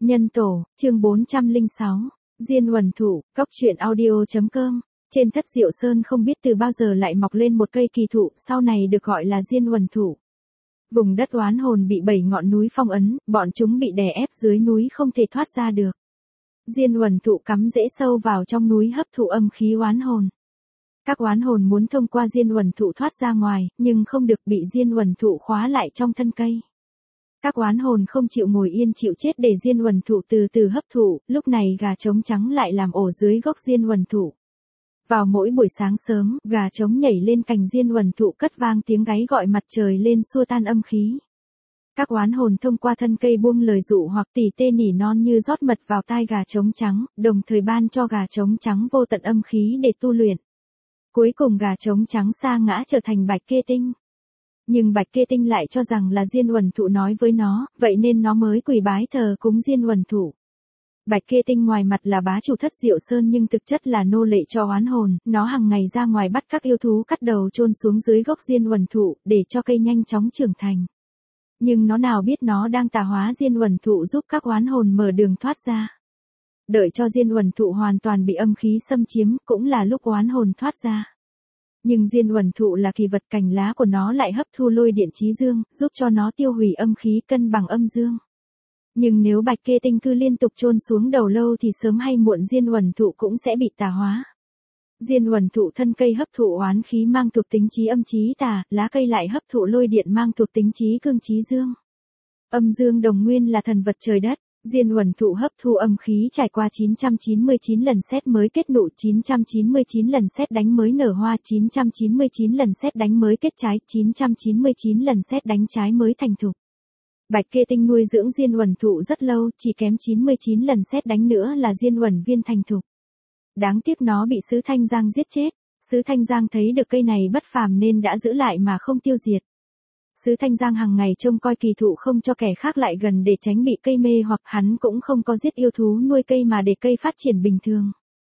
Nhân tổ, chương 406, Diên Uẩn Thụ, Cốc truyện audio.com. Trên Thất Diệu Sơn không biết từ bao giờ lại mọc lên một cây kỳ thụ, sau này được gọi là Diên Uẩn Thụ. Vùng đất oán hồn bị 7 ngọn núi phong ấn, bọn chúng bị đè ép dưới núi không thể thoát ra được. Diên Uẩn Thụ cắm rễ sâu vào trong núi hấp thụ âm khí oán hồn. Các oán hồn muốn thông qua Diên Uẩn Thụ thoát ra ngoài, nhưng không được, bị Diên Uẩn Thụ khóa lại trong thân cây. Các oán hồn không chịu ngồi yên chịu chết để Diên Uẩn Thụ từ từ hấp thụ, lúc này gà trống trắng lại làm ổ dưới gốc Diên Uẩn Thụ. Vào mỗi buổi sáng sớm, gà trống nhảy lên cành Diên Uẩn Thụ cất vang tiếng gáy gọi mặt trời lên xua tan âm khí. Các oán hồn thông qua thân cây buông lời dụ hoặc tỉ tê nỉ non như rót mật vào tai gà trống trắng, đồng thời ban cho gà trống trắng vô tận âm khí để tu luyện. Cuối cùng gà trống trắng sa ngã trở thành Bạch Kê Tinh. Nhưng Bạch Kê Tinh lại cho rằng là Diên Uẩn Thụ nói với nó, vậy nên nó mới quỳ bái thờ cúng Diên Uẩn Thụ. Bạch Kê Tinh ngoài mặt là bá chủ Thất Diệu Sơn nhưng thực chất là nô lệ cho oán hồn, nó hàng ngày ra ngoài bắt các yêu thú cắt đầu chôn xuống dưới gốc Diên Uẩn Thụ để cho cây nhanh chóng trưởng thành. Nhưng nó nào biết nó đang tà hóa Diên Uẩn Thụ giúp các oán hồn mở đường thoát ra. Đợi cho Diên Uẩn Thụ hoàn toàn bị âm khí xâm chiếm cũng là lúc oán hồn thoát ra. Nhưng Diên Uẩn Thụ là kỳ vật, cành lá của nó lại hấp thu lôi điện chí dương, giúp cho nó tiêu hủy âm khí, cân bằng âm dương. Nhưng nếu Bạch Kê Tinh cứ liên tục chôn xuống đầu lâu thì sớm hay muộn Diên Uẩn Thụ cũng sẽ bị tà hóa. Diên Uẩn Thụ thân cây hấp thụ oán khí mang thuộc tính chí âm chí tà, lá cây lại hấp thụ lôi điện mang thuộc tính chí cương chí dương. Âm dương đồng nguyên là thần vật trời đất. Diên Uẩn Thụ hấp thu âm khí trải qua 999 lần sét mới kết nụ, 999 lần sét đánh mới nở hoa, 999 lần sét đánh mới kết trái, 999 lần sét đánh trái mới thành thục. Bạch Kê Tinh nuôi dưỡng Diên Uẩn Thụ rất lâu, chỉ kém 99 lần sét đánh nữa là Diên Uẩn Viên thành thục. Đáng tiếc nó bị Sứ Thanh Giang giết chết. Sứ Thanh Giang thấy được cây này bất phàm nên đã giữ lại mà không tiêu diệt. Sứ Thanh Giang hàng ngày trông coi kỳ thụ không cho kẻ khác lại gần để tránh bị cây mê, hoặc hắn cũng không có giết yêu thú nuôi cây mà để cây phát triển bình thường.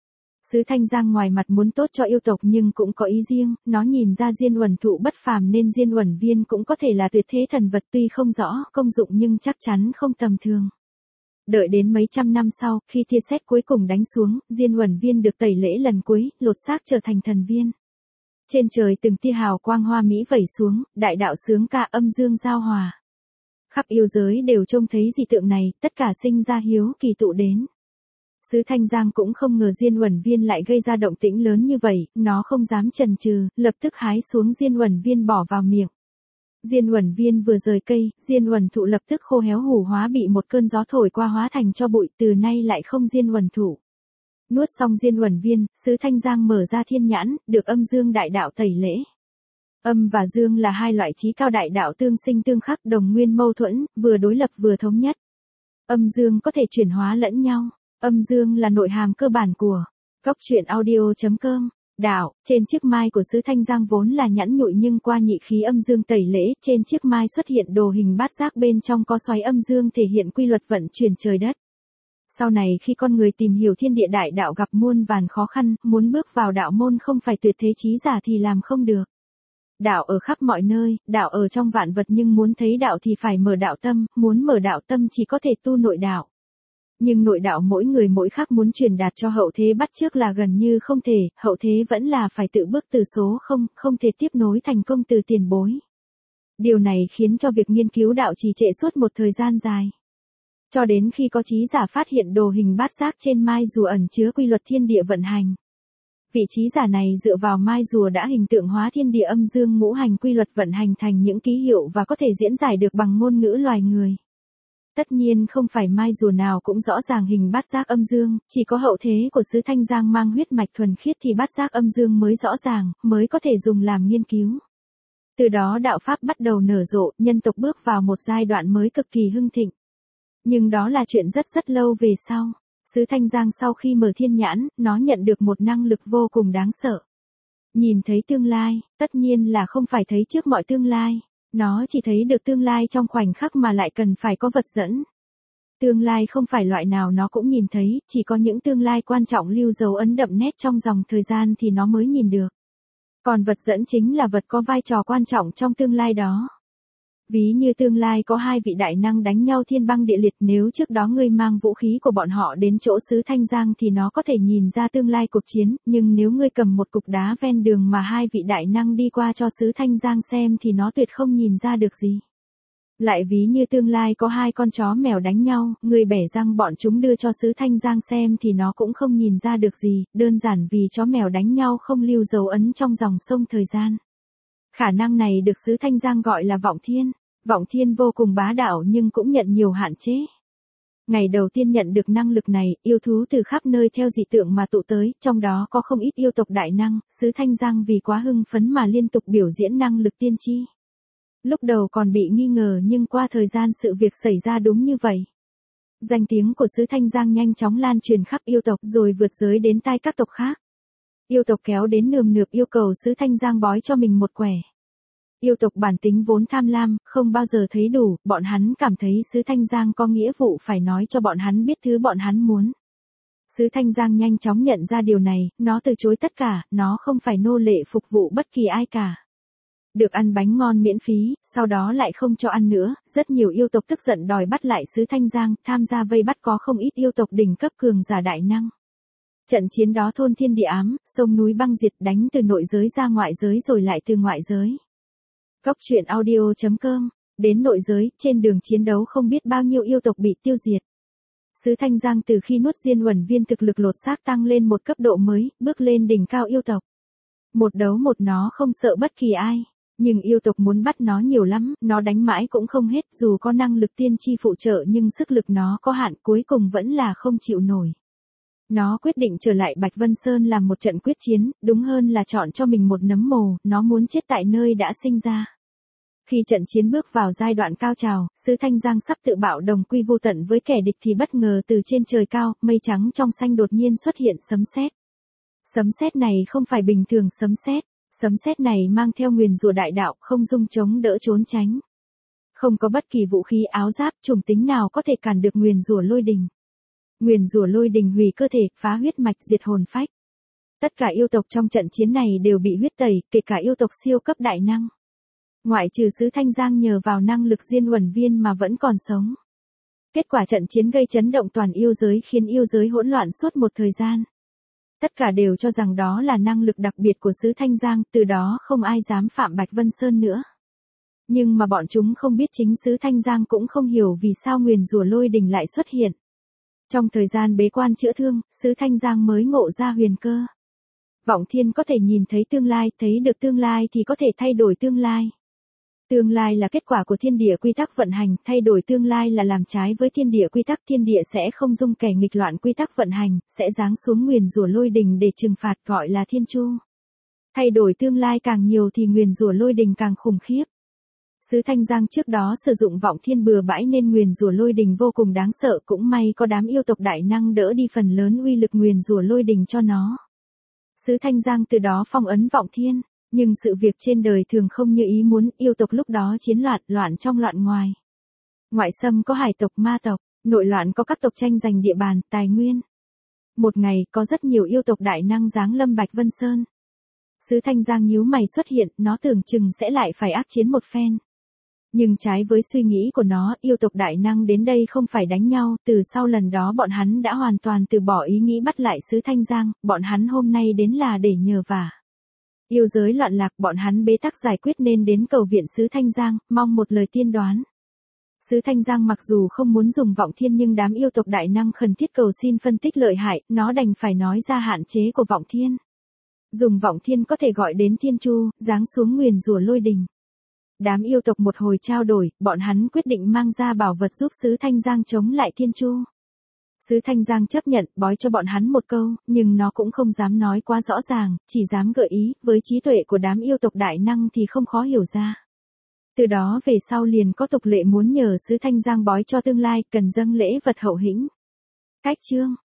Sứ Thanh Giang ngoài mặt muốn tốt cho yêu tộc nhưng cũng có ý riêng, nó nhìn ra Diên Uẩn Thụ bất phàm nên Diên Uẩn Viên cũng có thể là tuyệt thế thần vật, tuy không rõ công dụng nhưng chắc chắn không tầm thường. Đợi đến mấy trăm năm sau, khi tia sét cuối cùng đánh xuống, Diên Uẩn Viên được tẩy lễ lần cuối, lột xác trở thành thần viên. Trên trời từng tia hào quang hoa mỹ vẩy xuống, đại đạo sướng ca, âm dương giao hòa. Khắp yêu giới đều trông thấy dị tượng này, tất cả sinh ra hiếu kỳ tụ đến. Sứ Thanh Giang cũng không ngờ Diên Uẩn Viên lại gây ra động tĩnh lớn như vậy, nó không dám chần chừ, lập tức hái xuống Diên Uẩn Viên bỏ vào miệng. Diên Uẩn Viên vừa rời cây, Diên Uẩn Thụ lập tức khô héo hủ hóa, bị một cơn gió thổi qua hóa thành tro bụi, từ nay lại không Diên Uẩn Thụ. Nuốt xong Diên Uẩn Viên, Sứ Thanh Giang mở ra thiên nhãn, được âm dương đại đạo tẩy lễ. Âm và dương là hai loại chí cao đại đạo tương sinh tương khắc, đồng nguyên mâu thuẫn, vừa đối lập vừa thống nhất. Âm dương có thể chuyển hóa lẫn nhau. Âm dương là nội hàm cơ bản của Cốc truyện audio.com. Đạo, trên chiếc mai của Sứ Thanh Giang vốn là nhẵn nhụi nhưng qua nhị khí âm dương tẩy lễ, trên chiếc mai xuất hiện đồ hình bát giác, bên trong có xoáy âm dương thể hiện quy luật vận chuyển trời đất. Sau này khi con người tìm hiểu thiên địa đại đạo gặp muôn vàn khó khăn, muốn bước vào đạo môn không phải tuyệt thế chí giả thì làm không được. Đạo ở khắp mọi nơi, đạo ở trong vạn vật, nhưng muốn thấy đạo thì phải mở đạo tâm, muốn mở đạo tâm chỉ có thể tu nội đạo. Nhưng nội đạo mỗi người mỗi khác, muốn truyền đạt cho hậu thế bắt chước là gần như không thể, hậu thế vẫn là phải tự bước từ số không, không thể tiếp nối thành công từ tiền bối. Điều này khiến cho việc nghiên cứu đạo trì trệ suốt một thời gian dài. Cho đến khi có chí giả phát hiện đồ hình bát giác trên mai rùa ẩn chứa quy luật thiên địa vận hành. Vị chí giả này dựa vào mai rùa đã hình tượng hóa thiên địa âm dương ngũ hành quy luật vận hành thành những ký hiệu và có thể diễn giải được bằng ngôn ngữ loài người. Tất nhiên không phải mai rùa nào cũng rõ ràng hình bát giác âm dương, chỉ có hậu thế của Sứ Thanh Giang mang huyết mạch thuần khiết thì bát giác âm dương mới rõ ràng, mới có thể dùng làm nghiên cứu. Từ đó đạo pháp bắt đầu nở rộ, nhân tộc bước vào một giai đoạn mới cực kỳ hưng thịnh. Nhưng đó là chuyện rất lâu về sau. Sứ Thanh Giang sau khi mở thiên nhãn, nó nhận được một năng lực vô cùng đáng sợ. Nhìn thấy tương lai, tất nhiên là không phải thấy trước mọi tương lai. Nó chỉ thấy được tương lai trong khoảnh khắc mà lại cần phải có vật dẫn. Tương lai không phải loại nào nó cũng nhìn thấy, chỉ có những tương lai quan trọng lưu dấu ấn đậm nét trong dòng thời gian thì nó mới nhìn được. Còn vật dẫn chính là vật có vai trò quan trọng trong tương lai đó. Ví như tương lai có hai vị đại năng đánh nhau thiên băng địa liệt, nếu trước đó ngươi mang vũ khí của bọn họ đến chỗ xứ Thanh Giang thì nó có thể nhìn ra tương lai cuộc chiến, nhưng nếu ngươi cầm một cục đá ven đường mà hai vị đại năng đi qua cho xứ Thanh Giang xem thì nó tuyệt không nhìn ra được gì. Lại ví như tương lai có hai con chó mèo đánh nhau, ngươi bẻ răng bọn chúng đưa cho xứ Thanh Giang xem thì nó cũng không nhìn ra được gì, đơn giản vì chó mèo đánh nhau không lưu dấu ấn trong dòng sông thời gian. Khả năng này được xứ Thanh Giang gọi là vọng thiên. Vọng thiên vô cùng bá đạo nhưng cũng nhận nhiều hạn chế. Ngày đầu tiên nhận được năng lực này, yêu thú từ khắp nơi theo dị tượng mà tụ tới, trong đó có không ít yêu tộc đại năng, xứ Thanh Giang vì quá hưng phấn mà liên tục biểu diễn năng lực tiên tri. Lúc đầu còn bị nghi ngờ nhưng qua thời gian sự việc xảy ra đúng như vậy. Danh tiếng của xứ Thanh Giang nhanh chóng lan truyền khắp yêu tộc rồi vượt giới đến tai các tộc khác. Yêu tộc kéo đến nườm nượp yêu cầu xứ Thanh Giang bói cho mình một quẻ. Yêu tộc bản tính vốn tham lam, không bao giờ thấy đủ, bọn hắn cảm thấy xứ Thanh Giang có nghĩa vụ phải nói cho bọn hắn biết thứ bọn hắn muốn. Xứ Thanh Giang nhanh chóng nhận ra điều này, nó từ chối tất cả, nó không phải nô lệ phục vụ bất kỳ ai cả. Được ăn bánh ngon miễn phí, sau đó lại không cho ăn nữa, rất nhiều yêu tộc tức giận đòi bắt lại xứ Thanh Giang, tham gia vây bắt có không ít yêu tộc đỉnh cấp cường giả đại năng. Trận chiến đó thôn thiên địa ám, sông núi băng diệt, đánh từ nội giới ra ngoại giới rồi lại từ ngoại giới. Cốc truyện audio.com, đến nội giới, trên đường chiến đấu không biết bao nhiêu yêu tộc bị tiêu diệt. Xứ Thanh Giang từ khi nuốt diên uẩn viên thực lực lột xác tăng lên một cấp độ mới, bước lên đỉnh cao yêu tộc. Một đấu một nó không sợ bất kỳ ai, nhưng yêu tộc muốn bắt nó nhiều lắm, nó đánh mãi cũng không hết, dù có năng lực tiên tri phụ trợ nhưng sức lực nó có hạn, cuối cùng vẫn là không chịu nổi. Nó quyết định trở lại Bạch Vân Sơn làm một trận quyết chiến, đúng hơn là chọn cho mình một nấm mồ, nó muốn chết tại nơi đã sinh ra. Khi trận chiến bước vào giai đoạn cao trào, xứ Thanh Giang sắp tự bạo đồng quy vô tận với kẻ địch thì bất ngờ từ trên trời cao, mây trắng trong xanh đột nhiên xuất hiện sấm sét. Sấm sét này không phải bình thường sấm sét này mang theo nguyền rủa đại đạo, không dung chống đỡ trốn tránh. Không có bất kỳ vũ khí áo giáp, chủng tính nào có thể cản được nguyền rủa lôi đình. Nguyền rủa lôi đình hủy cơ thể, phá huyết mạch, diệt hồn phách. Tất cả yêu tộc trong trận chiến này đều bị huyết tẩy, kể cả yêu tộc siêu cấp đại năng. Ngoại trừ xứ Thanh Giang nhờ vào năng lực diên uẩn viên mà vẫn còn sống. Kết quả trận chiến gây chấn động toàn yêu giới khiến yêu giới hỗn loạn suốt một thời gian. Tất cả đều cho rằng đó là năng lực đặc biệt của xứ Thanh Giang, từ đó không ai dám phạm Bạch Vân Sơn nữa. Nhưng mà bọn chúng không biết chính xứ Thanh Giang cũng không hiểu vì sao nguyền rủa lôi đình lại xuất hiện. Trong thời gian bế quan chữa thương, xứ Thanh Giang mới ngộ ra huyền cơ. Vọng thiên có thể nhìn thấy tương lai, thấy được tương lai thì có thể thay đổi tương lai. Tương lai là kết quả của thiên địa quy tắc vận hành, thay đổi tương lai là làm trái với thiên địa quy tắc, thiên địa sẽ không dung kẻ nghịch loạn quy tắc vận hành, sẽ giáng xuống nguyền rủa lôi đình để trừng phạt, gọi là thiên chu. Thay đổi tương lai càng nhiều thì nguyền rủa lôi đình càng khủng khiếp. Xứ Thanh Giang trước đó sử dụng vọng thiên bừa bãi nên nguyền rủa lôi đình vô cùng đáng sợ, cũng may có đám yêu tộc đại năng đỡ đi phần lớn uy lực nguyền rủa lôi đình cho nó. Xứ Thanh Giang từ đó phong ấn vọng thiên. Nhưng sự việc trên đời thường không như ý muốn, yêu tộc lúc đó chiến loạn trong loạn ngoài. Ngoại xâm có hải tộc ma tộc, nội loạn có các tộc tranh giành địa bàn, tài nguyên. Một ngày, có rất nhiều yêu tộc đại năng giáng lâm Bạch Vân Sơn. Xứ Thanh Giang nhíu mày xuất hiện, nó tưởng chừng sẽ lại phải ác chiến một phen. Nhưng trái với suy nghĩ của nó, yêu tộc đại năng đến đây không phải đánh nhau, từ sau lần đó bọn hắn đã hoàn toàn từ bỏ ý nghĩ bắt lại xứ Thanh Giang, bọn hắn hôm nay đến là để nhờ vả. Yêu giới loạn lạc, bọn hắn bế tắc giải quyết nên đến cầu viện xứ Thanh Giang, mong một lời tiên đoán. Xứ Thanh Giang mặc dù không muốn dùng vọng thiên nhưng đám yêu tộc đại năng khẩn thiết cầu xin phân tích lợi hại, nó đành phải nói ra hạn chế của vọng thiên. Dùng vọng thiên có thể gọi đến thiên chu, giáng xuống nguyền rủa lôi đình. Đám yêu tộc một hồi trao đổi, bọn hắn quyết định mang ra bảo vật giúp xứ Thanh Giang chống lại thiên chu. Xứ Thanh Giang chấp nhận, bói cho bọn hắn một câu, nhưng nó cũng không dám nói quá rõ ràng, chỉ dám gợi ý, với trí tuệ của đám yêu tộc đại năng thì không khó hiểu ra. Từ đó về sau liền có tục lệ muốn nhờ xứ Thanh Giang bói cho tương lai, cần dâng lễ vật hậu hĩnh. Cách chương